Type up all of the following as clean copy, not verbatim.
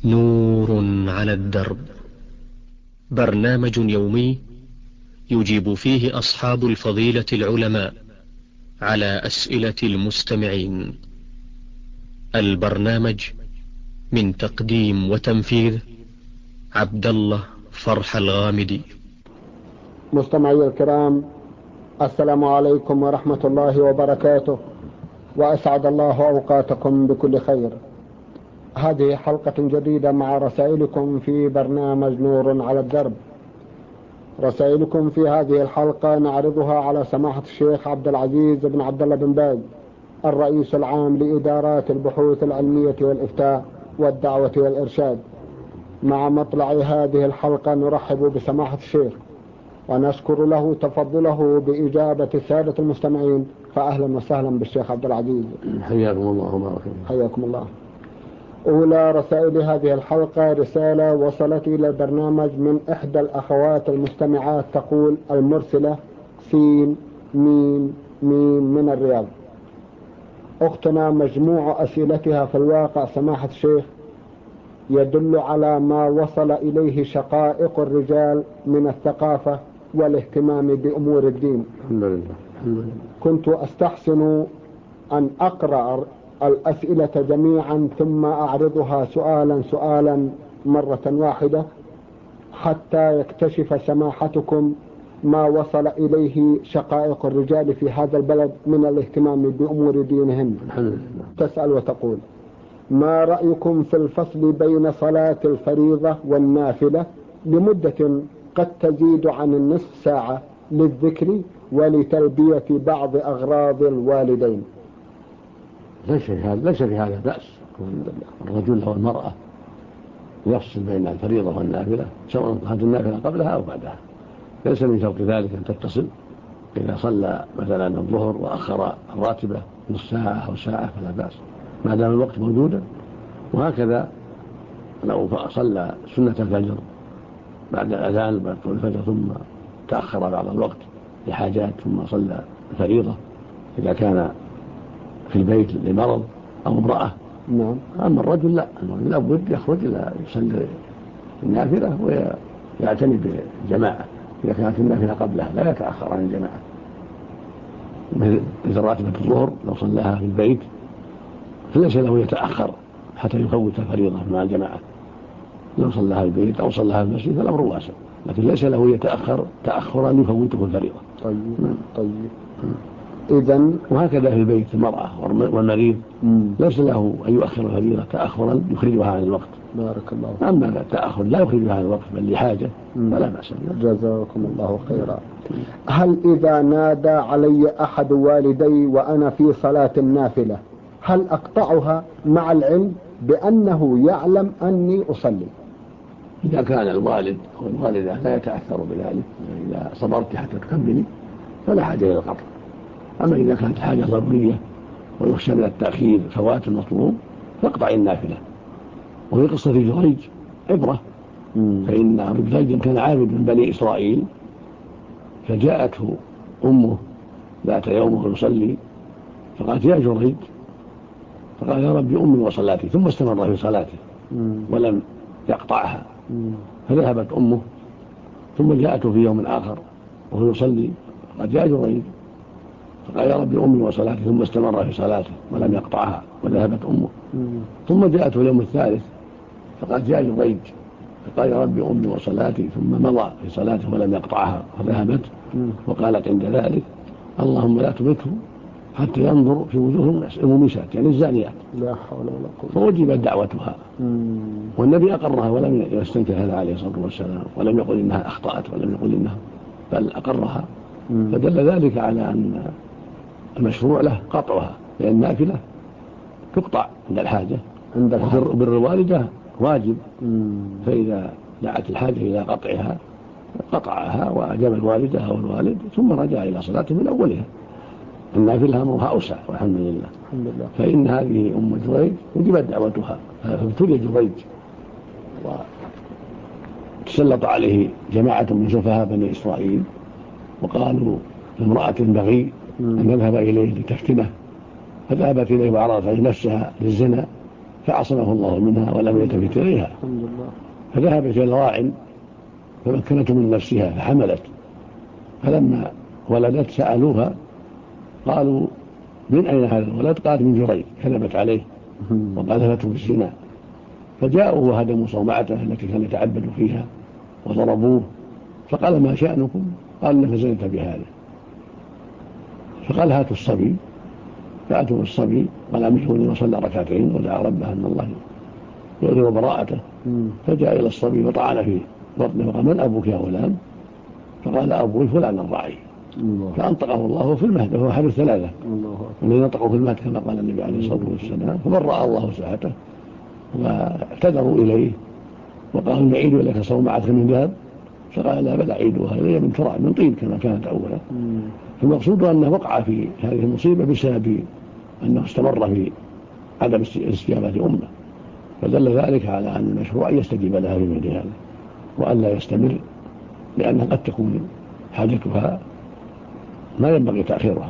نور على الدرب، برنامج يومي يجيب فيه أصحاب الفضيلة العلماء على أسئلة المستمعين. البرنامج من تقديم وتنفيذ عبد الله فرح الغامدي. مستمعي الكرام، السلام عليكم ورحمة الله وبركاته، وأسعد الله أوقاتكم بكل خير. هذه حلقة جديدة مع رسائلكم في برنامج نور على الدرب. رسائلكم في هذه الحلقة نعرضها على سماحة الشيخ عبد العزيز بن عبد الله بن باز، الرئيس العام لإدارات البحوث العلمية والإفتاء والدعوة والإرشاد. مع مطلع هذه الحلقة نرحب بسماحة الشيخ ونشكر له تفضله بإجابة السادة المستمعين، فأهلا وسهلا بالشيخ عبد العزيز. حياكم الله وبارك فيكم. حياكم الله. أولى رسائل هذه الحلقة رسالة وصلت إلى البرنامج من إحدى الأخوات المستمعات، تقول المرسلة سين ميم ميم من الرياض. أختنا مجموع أسئلتها في الواقع سماحة الشيخ يدل على ما وصل إليه شقائق الرجال من الثقافة والاهتمام بأمور الدين. الحمد لله. كنت أستحسن أن أقرأ الأسئلة جميعا ثم أعرضها سؤالا مرة واحدة حتى يكتشف سماحتكم ما وصل إليه شقائق الرجال في هذا البلد من الاهتمام بأمور دينهم. تسأل وتقول: ما رأيكم في الفصل بين صلاة الفريضة والنافلة لمدة قد تزيد عن النصف ساعة للذكر ولتلبية بعض أغراض الوالدين؟ ليس في هذا بأس. الرجل أو المرأة يفصل بين الفريضة والنافلة، سواء كانت النافلة قبلها أو بعدها. ليس من شرط ذلك أن تتصل. إذا صلى مثلا الظهر وأخر الراتبة نصف ساعة أو ساعة فلا بأس ما دام الوقت موجودا. وهكذا لو صلى سنة الفجر بعد الأذان بعد طلوع الفجر ثم تأخر بعض الوقت لحاجات ثم صلى الفريضة إذا كان في البيت لمرض أو امرأة. نعم. أما الرجل لا، الرجل لابد يخرج إلى يصلي النافلة ويعتني بالجماعة إذا كانت النافلة قبلها، لا يتأخر عن الجماعة. مثل راتبة الظهر لو صلاها في البيت فليس له يتأخر حتى يفوت الفريضة مع الجماعة. لو صلاها في البيت أو صلاها في المسجد فالأمر واسع، لكن ليس له يتأخر تأخرا يفوته الفريضة. طيب. إذن وهكذا في البيت المرأة والمريض ليس له أن يؤخر الفريضة تأخرا يخرجها عن الوقت. بارك الله. أما التأخر لا يخرجها عن الوقت بل لحاجة فلا بأس. جزاكم الله خيرا. هل إذا نادى علي أحد والدي وأنا في صلاة النافلة هل أقطعها مع العلم بأنه يعلم أني أصلي؟ إذا كان الوالد أو الوالدة لا يتأثر بذلك، إذا صبرت حتى تكملي فلا حاجة إلى القطع. أما إذا كانت حاجة ضرورية ويخشى من التأخير فوات المطلوب فاقطع النافلة. وفي قصة جريج عبرة، فإن أبو جريج كان عابد من بني إسرائيل، فجاءته أمه ذات يوم وهو يصلي فقالت: يا جريج، فقال: يا ربي أمي وصلاتي، ثم استمر في صلاته ولم يقطعها. فذهبت أمه ثم جاءته في يوم آخر وهو يصلي فقال: يا جريج، فقال: يا ربي أمي وصلاتي، ثم استمر في صلاته ولم يقطعها وذهبت أمه. ثم جاءته اليوم الثالث فقال: يا جريج، فقال: يا ربي أمي وصلاتي، ثم مضى في صلاته ولم يقطعها فذهبت. وقالت عند ذلك: اللهم لا تمته حتى ينظر في وجوه المميسات، يعني الزانيات. لا حول ولا قوة. فوجبت دعوتها. والنبي أقرها ولم يستنكر هذا عليه الصلاة والسلام، ولم يقل إنها أخطأت ولم يقل إنها، بل أقرها. فدل ذلك على أن المشروع له قطعها، لأن النافلة تقطع عند الحاجة. وبر الوالدة واجب، فإذا دعت الحاجة إلى قطعها قطعها وأجاب الوالدة أو الوالد ثم رجع إلى صلاته من أولها. النافلة أمرها أوسع والحمد لله. فإن هذه أم جريج وجبت دعوتها، فابتلي جريج وتسلط عليه جماعة من سفهاء بني إسرائيل وقالوا لامرأة بغي أن نذهب إليه لتفتنه، فذهبت إليه وعرضت عليه نفسها للزنا فعصمه الله منها ولم يلتفت إليها، فذهبت إلى راع فمكنته من نفسها فحملت، فلما ولدت سألوها قالوا من أين هذا الولد؟ قالت من جريج، كذبت عليه وقذفته بالزنا، فجاءوا وهدموا صومعته التي كان يتعبد فيها وضربوه، فقال ما شأنكم؟ قال لك زنت بهذا، فقال هاتوا الصبي، فأتوا الصبي قال أمشوني وصلى ركعتين ودعا ربه أن الله يؤذر براءته، فجاء إلى الصبي وطعن في بطنه وقال من أبوك يا غلام؟ فقال أبوي فلان الراعي، فأنطقه الله في المهد، وهو أحد الثلاثة الذين نطقوا في المهد كما قال النبي عليه الصلاة والسلام، فبرأ الله ساعته واعتذروا إليه وقالوا نعيد لك صومعتك من ذهب، فقال لا بل أعيدها إلي من تراب من طين كما كانت أولا. المقصود أنه وقع في هذه المصيبة بسبب أنه استمر في عدم استجابة أمه، فدل ذلك على أن المشروع يستجيب لها في مثل هذا وأن لا يستمر، لأنها قد تكون حاجتها ما ينبغي تأخيرها.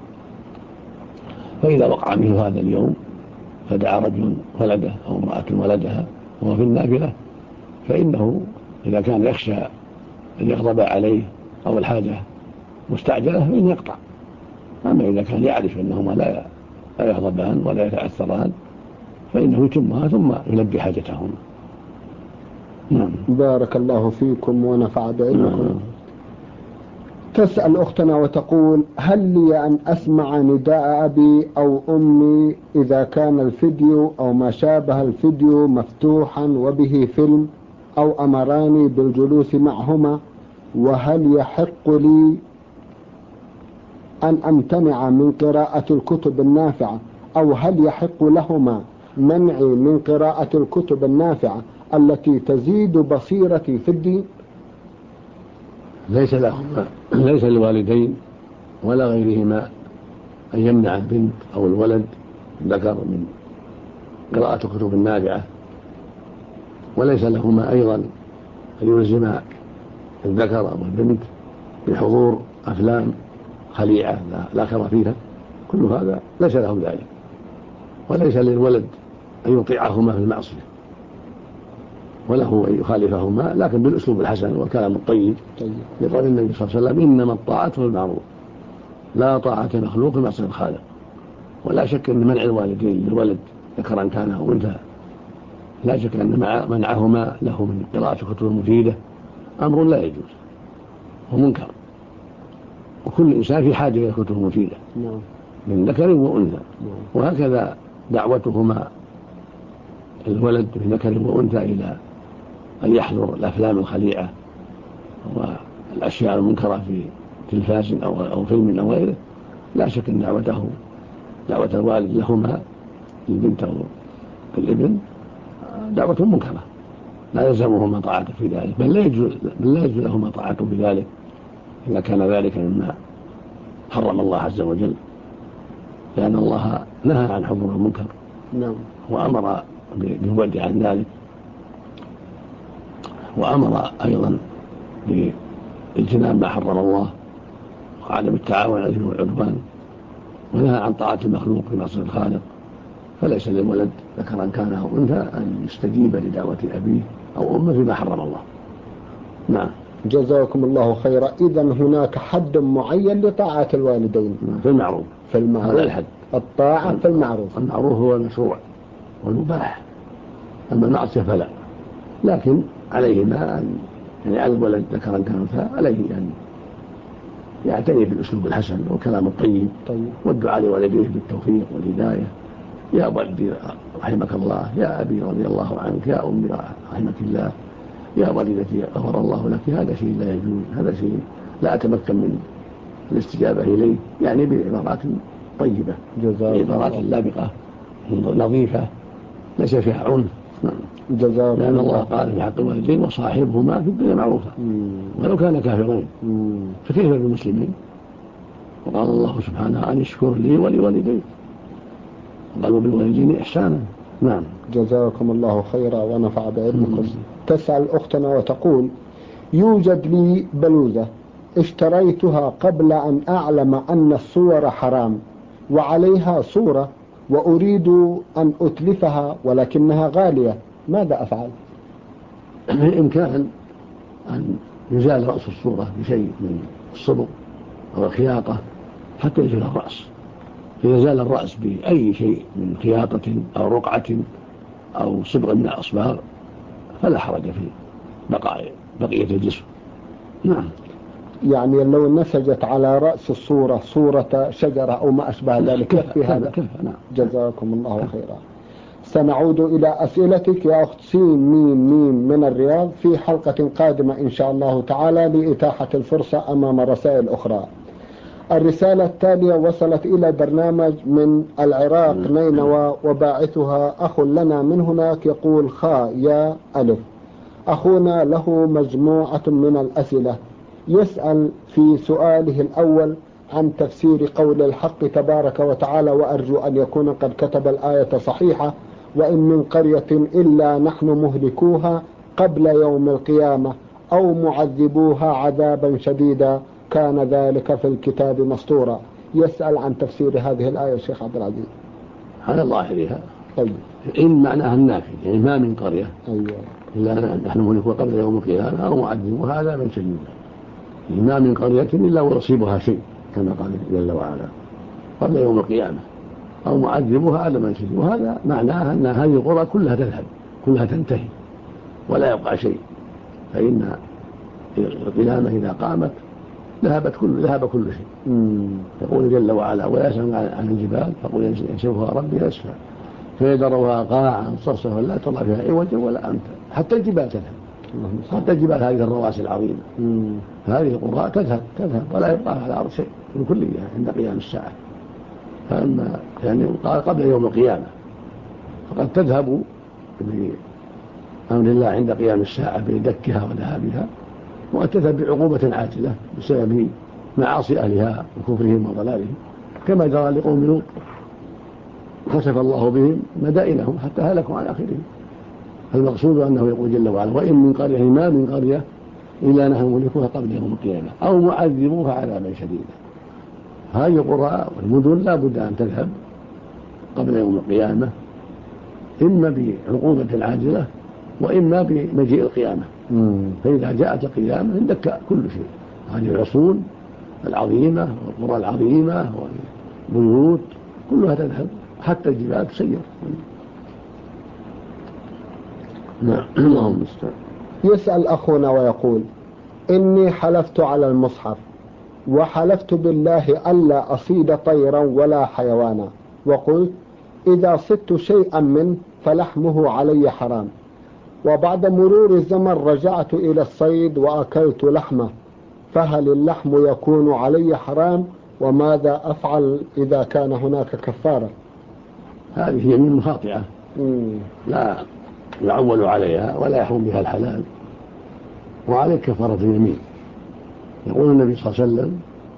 فإذا وقع مثل هذا اليوم فدعا رجل ولده أو امرأة ولدها وهو في النافلة، فإنه إذا كان يخشى أن يغضب عليه أو الحاجة مستعجلة فإن يقطع، أما إذا كان يعرف أنهما لا يغضبان ولا يتأثران فإنه يتمها ثم يلبي حاجتهما. بارك الله فيكم ونفع بعلمكم. تسأل أختنا وتقول هل لي أن أسمع نداء أبي أو أمي إذا كان الفيديو أو ما شابه الفيديو مفتوحا وبه فيلم أو أمراني بالجلوس معهما، وهل يحق لي أن أمتنع من قراءة الكتب النافعة، أو هل يحق لهما منعي من قراءة الكتب النافعة التي تزيد بصيرتي في الدين؟ ليس للوالدين ولا غيرهما أن يمنع البنت أو الولد ذكر من قراءة الكتب النافعة، وليس لهما أيضا أن يلزم الذكر أو البنت بحضور أفلام خليعة لا خير فيها، كل هذا ليس لهم ذلك. وليس للولد أن يطيعهما في المعصية وله أن يخالفهما، لكن بالأسلوب الحسن والكلام الطيب، لقول النبي صلى الله عليه وسلم إنما الطاعة في المعروف لا طاعة مخلوق في معصية الخالق. ولا شك أن منع الوالدين للولد ذكرا كان أو أنثى، لا شك أن منعهما له من قراءة الكتب المفيدة أمر لا يجوز ومنكر، وكل إنسان في حاجة إلى الكتب المفيدة من ذكر وأنثى، وهكذا دعوتهما الولد من ذكر وأنثى إلى أن يحضر الأفلام الخليعة والأشياء المنكرة في تلفاز أو فيلم أو غيره، لا شك أن دعوة الوالد لهما البنت أو الابن دعوة منكرة لا يلزمهما طاعته في ذلك، بل لا يجوز لهما طاعته في ذلك إذا كان ذلك مما حرم الله عز وجل، لأن الله نهى عن حضور المنكر وأمر بالبعد عن ذلك، وأمر أيضا باجتناب ما حرم الله وعدم التعاون على الإثم والعدوان، ونهى عن طاعة المخلوق في معصية الخالق. فليس للولد ذكرا كان أو أنثى أن يستجيب لدعوة أبيه أو أمه فيما حرم الله. نعم. جزاكم الله خيرا. إذن هناك حد معين لطاعة الوالدين في المعروف هذا الحد، الطاعة في المعروف. المعروف هو المشروع والمباح، أما المعصية فلا. لكن عليهما أن على الولد ذكرا كان أنثى عليه أن يعتني بالأسلوب الحسن والكلام الطيب والدعاء لوالديه بالتوفيق والهداية. يا والدي رحمك الله، يا أبي رضي الله عنك، يا أمي رحمك الله، يا والدتي غفر الله لك، هذا شيء لا يجوز، هذا شيء لا أتمكن من الاستجابة إليه، يعني بعبارات طيبة، بعبارات لابقة نظيفة ليس فيها عنف. لأن الله قال في حق الوالدين وصاحبهما في الدنيا معروفة ولو كان كافرين، فكيف بالمسلمين؟ وقال الله سبحانه أن يشكر لي ولوالديك، قالوا بالوالدين إحسانا. نعم. جزاكم الله خيرا ونفع بعلمكم. تسأل أختنا وتقول يوجد لي بلوزة اشتريتها قبل أن أعلم أن الصور حرام، وعليها صورة وأريد أن أتلفها ولكنها غالية، ماذا أفعل؟ بإمكان أن يزال رأس الصورة بشيء من الصبغ أو الخياطة حتى يزول الرأس. إذا زال الرأس بأي شيء من خياطة أو رقعة أو صبغ من الأصباغ فلا حرج في بقية الجسم. نعم. يعني لو نسجت على رأس الصورة صورة شجرة أو ما أشبه ذلك يكفي هذا؟ نعم. جزاكم الله خيرا. سنعود إلى أسئلتك يا أخت سين ميم من الرياض في حلقة قادمة إن شاء الله تعالى لإتاحة الفرصة أمام رسائل أخرى. الرسالة التالية وصلت إلى برنامج من العراق نينوى، وباعثها أخ لنا من هناك يقول خا يا ألف. أخونا له مجموعة من الأسئلة، يسأل في سؤاله الأول عن تفسير قول الحق تبارك وتعالى: وأرجو أن يكون قد كتب الآية صحيحة: وإن من قرية إلا نحن مهلكوها قبل يوم القيامة أو معذبوها عذابا شديدا كان ذلك في الكتاب مسطورا. يسأل عن تفسير هذه الآية الشيخ عبد العزيز. على ظاهرها طيب. إن معناها النافي، يعني ما من قرية أيوة. إلا نحن مهلكوها قبل يوم القيامة أو معذبوها عذابا شديدا، ما من قرية إلا ويصيبها شيء كما قال جل وعلا قبل يوم القيامة أو معذبوها عذابا شديدا. وهذا معناها أن هذه القرى كلها تذهب، كلها تنتهي ولا يبقى شيء، فإن القيامة إذا قامت ذهب كل شيء. يقول جل وعلا: ويسأل عن الجبال فقل ينسفها ربي نسفا فيذرها قاعا صفصفا لا ترى فيها عوجا ولا أمتا. حتى الجبال تذهب، حتى الجبال هذه الرواسي العظيمة هذه القرى تذهب ولا يبقى على الأرض شيء من كلها عند قيام الساعة. فأما يعني قال قبل يوم القيامة فقد تذهب بأمر الله عند قيام الساعة بدكها وذهابها، وقد تذهب بعقوبة عاجلة بسبب معاصي أهلها وكفرهم وضلالهم، كما جرى لقوم لوط خسف الله بهم مدائنهم حتى هلكوا عن آخرهم. المقصود أنه يقول جل وعلا: وإن من قرية، ما من قرية إلا نحن مهلكوها قبل يوم القيامة أو معذبوها عذابا شديدا. هذه القرى والمدن لا بد أن تذهب قبل يوم القيامة، إما بعقوبة عاجلة وإما بمجيء القيامة. فإذا جاءت القيامة اندك كل شيء، هذه العصور العظيمة والقرى العظيمة والبيوت كلها تذهب حتى الجبال تسير. نعم. اللهم المستعان. يسأل أخونا ويقول: إني حلفت على المصحف وحلفت بالله ألا أصيد طيرا ولا حيوانا، وقلت إذا صدت شيئا منه فلحمه علي حرام، وبعد مرور الزمن رجعت إلى الصيد وأكلت لحمه، فهل اللحم يكون علي حرام؟ وماذا أفعل إذا كان هناك كفارة؟ هذه يمين خاطئة لا يعول عليها ولا يحرم بها الحلال، وعليك كفارة اليمين. يقول النبي صلى الله عليه وسلم: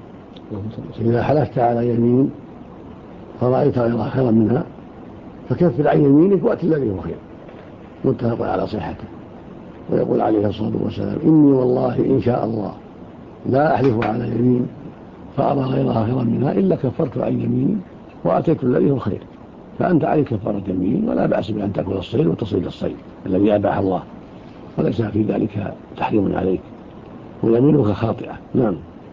إذا حلفت على يمين فرأيت غيرها خيرا منها فكفر عن يمينك وأت الذي هو خير. متفق على صحته. ويقول عليه الصلاة والسلام: إني والله إن شاء الله لا أحلف على يمين فأرى غيرها خيرا منها إلا كفرت عن يميني وأتيت الذي هو خير. فأنت عليك كفارة يمين، ولا بأس بأن تأكل الصيد وتصيد الصيد الذي أباح الله، وليس في ذلك تحريم عليك، ويمينك خاطئة. نعم.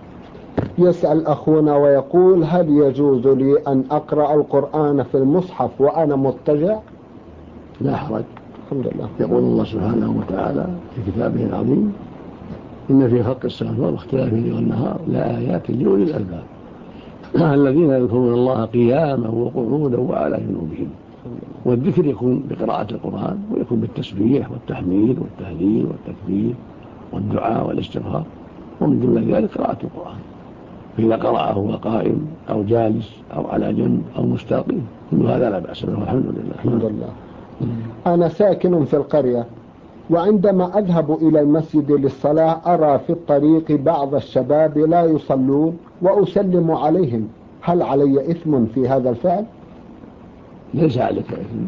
يسأل أخونا ويقول: هل يجوز لي أن أقرأ القرآن في المصحف وأنا مضطجع؟ لا حرج. الحمد لله. يقول الله سبحانه وتعالى في كتابه العظيم: إن في خلق السماوات واختلاف الليل والنهار لآيات لأولي الألباب الذين يذكرون الله قياما وقعودا وعلى جنوبهم. والذكر يكون بقراءة القرآن، ويكون بالتسبيح والتحميد والتهليل والتكبير والدعاء والاستغفار، ومن ضمن ذلك قراءة القرآن. فإذا قرأه هو قائم أو جالس أو على جنب أو مستقيم كل هذا لا بأس به. الحمد لله. الحمد لله. أنا ساكن في القرية، وعندما أذهب إلى المسجد للصلاة أرى في الطريق بعض الشباب لا يصلون وأسلم عليهم، هل علي إثم في هذا الفعل؟ ليس عليك إثم،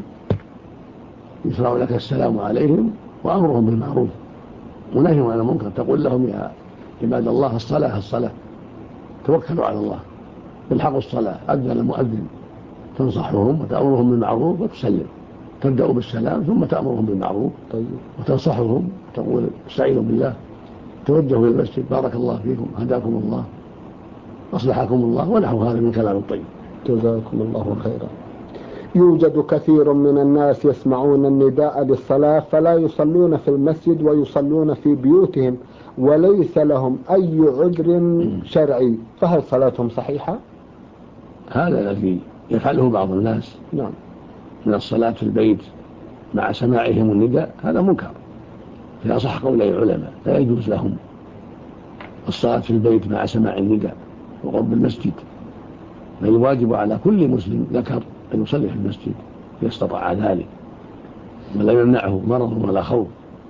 يشرع لك السلام عليهم وأمرهم بالمعروف ونهيهم عن المنكر. تقول لهم: يا عباد الله الصلاة، توكلوا على الله، الحقوا الصلاة، أذن المؤذن تنصحهم وتأمرهم بالمعروف وتسلم. تبدأ بالسلام ثم تأمرهم بالمعروف وتنصحهم، تقول استعينوا بالله، توجهوا إلى المسجد، بارك الله فيكم، هداكم الله، أصلحكم الله، ونحو هذا من كلام الطيب. جزاكم الله خيرا. يوجد كثير من الناس يسمعون النداء للصلاة فلا يصلون في المسجد ويصلون في بيوتهم وليس لهم أي عذر شرعي، فهل صلاتهم صحيحة؟ هذا الذي يفعله بعض الناس نعم من الصلاة في البيت مع سماعهم النداء هذا منكر في أصح قولي العلماء، لا يجوز لهم الصلاة في البيت مع سماع النداء وقرب المسجد، بل الواجب على كل مسلم ذكر أن يصلي في المسجد إذا استطاع ذلك ولا يمنعه مرض ولا خوف،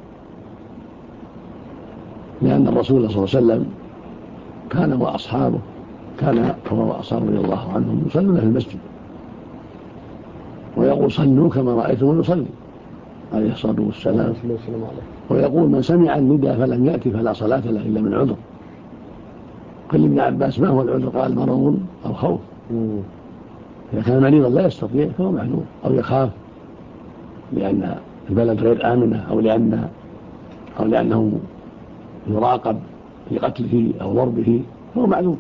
لأن الرسول صلى الله عليه وسلم كان وأصحابه هو وأصحابه رضي الله عنهم يصلون في المسجد ويقول صلوا كما رأيتم يصلي عليه الصلاة والسلام، ويقول من سمع النداء فلم يأتي فلا صلاة له إلا من عذر. قال ابن عباس ما هو العذر؟ قال مرض أو خوف. إذا كان مريضا لا يستطيع فهو معذور، أو يخاف لأن البلد غير آمنة أو لأنه يراقب في قتله أو ضربه فهو معذور.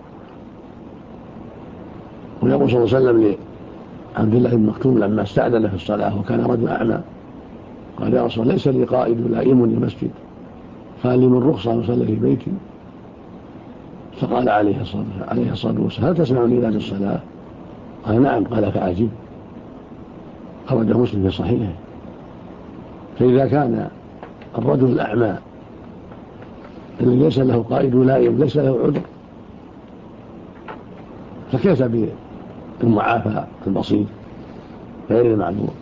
ويقول صلى الله عليه وسلم لعبد الله بن مكتوم لما استأذن في الصلاة وكان رجل أعمى قال يا رسول الله ليس لي قائد لائمني المسجد، قال لي من رخصة أصلي في بيتي؟ فقال عليه الصلاة والسلام هل تسمعني إلى الصلاة؟ قال نعم. قال فعجب. خرج مسلم في صحيحه. فإذا كان الرجل الأعمى الذي ليس له قائد لائم ليس له عذر، فكيف بالمعافى البسيط غير المعذور؟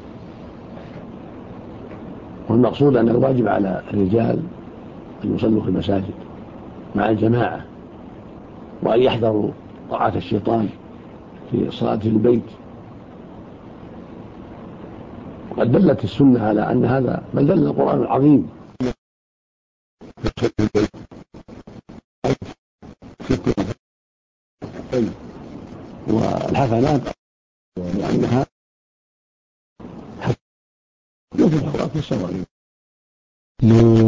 والمقصود أن الواجب على الرجال أن يصلوا في المساجد مع الجماعة، وأن يحذروا طاعة الشيطان في صلاة البيت. وقد دلت السنة على أن هذا، بل دل القرآن العظيم والحسنات لأنها يفرح في السواري.